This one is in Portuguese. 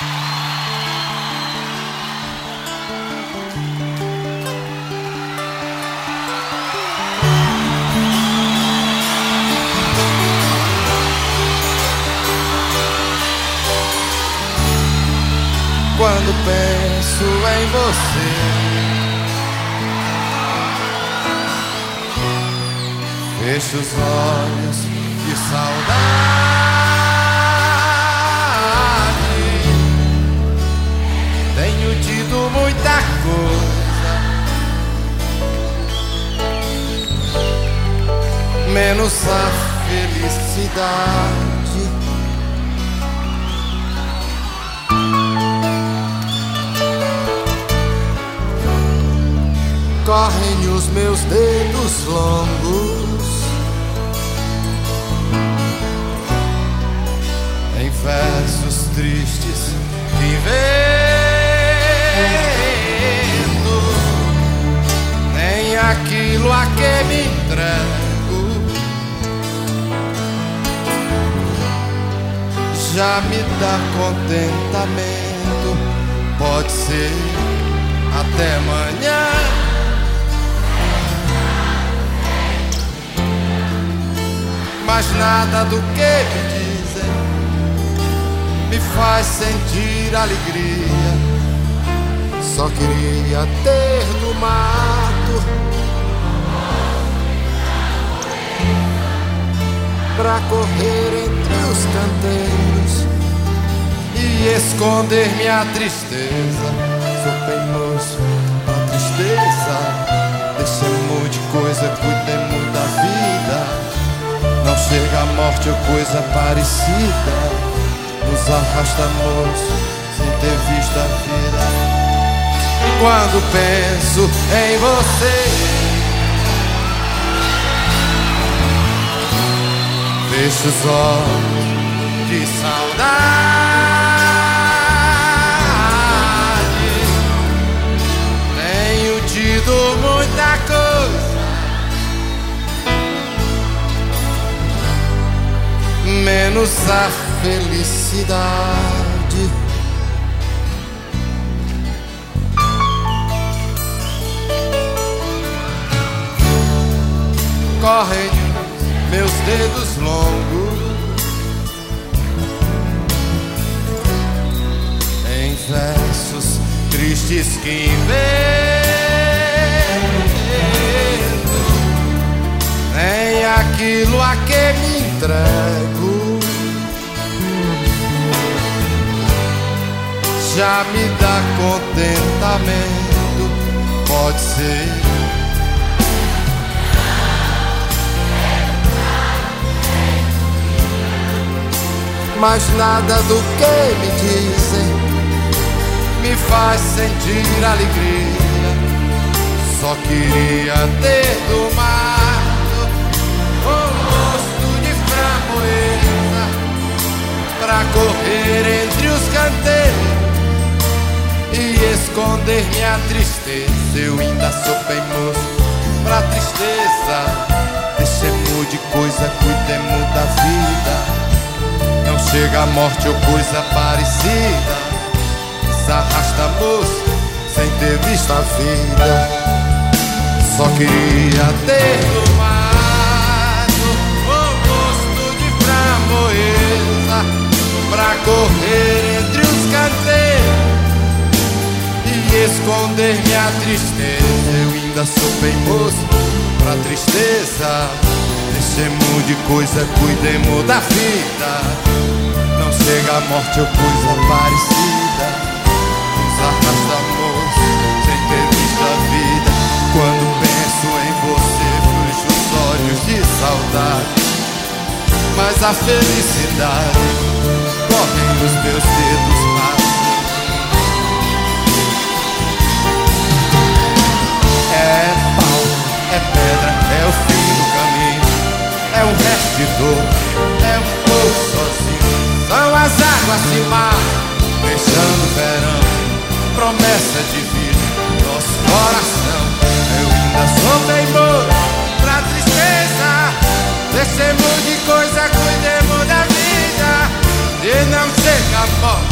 Quando penso em você, fecho os olhos de saudade. Tenho tido muita coisa, menos a felicidade. Correm os meus dedos longos em versos tristes que invento, nem aquilo a que me entrego já me dá contentamento. Pode ser até amanhã, mas nada do que me dizem me faz sentir alegria. Só queria ter no mato pra correr entre os canteiros e esconder minha tristeza. Sou teimoso pra tristeza, deixemos de coisa, cuidemos da vida. Não chega a morte ou coisa parecida, nos arrastamos sem ter visto a vida. Quando penso em você, fecho os olhos de saudade. Tenho tido muita coisa, menos a felicidade. Correm meus dedos longos em versos tristes que invento, nem aquilo a que me entrego já me dá contentamento. Pode ser mas nada do que me dizem me faz sentir alegria. Só queria ter do mato um gosto de framboesa pra correr entre os canteiros e esconder minha tristeza. Eu ainda sou bem moço pra tristeza. Deixemos de coisa, cuidemos da vida. Não chega a morte ou coisa parecida, se arrasta moço sem ter visto a vida. Só queria ter no mato um gosto de framboesa pra correr entre os canteiros e esconder minha tristeza. Eu ainda sou bem moço pra tristeza. Deixemos de coisa, cuidemos da vida. Não chega a morte ou coisa parecida, nos arrastamos sem ter visto a vida. Quando penso em você, fecho os olhos de saudade, mas a felicidade corre nos meus dedos mais. É pau, é pedra, é o fim do caminho, é um resto de dor, é um povo sozinho. São as águas de mar, fechando o verão, promessa de vida, nosso coração. Eu ainda sou teimoso pra tristeza. Deixemos de coisa, cuidemos da vida, e não chega a morte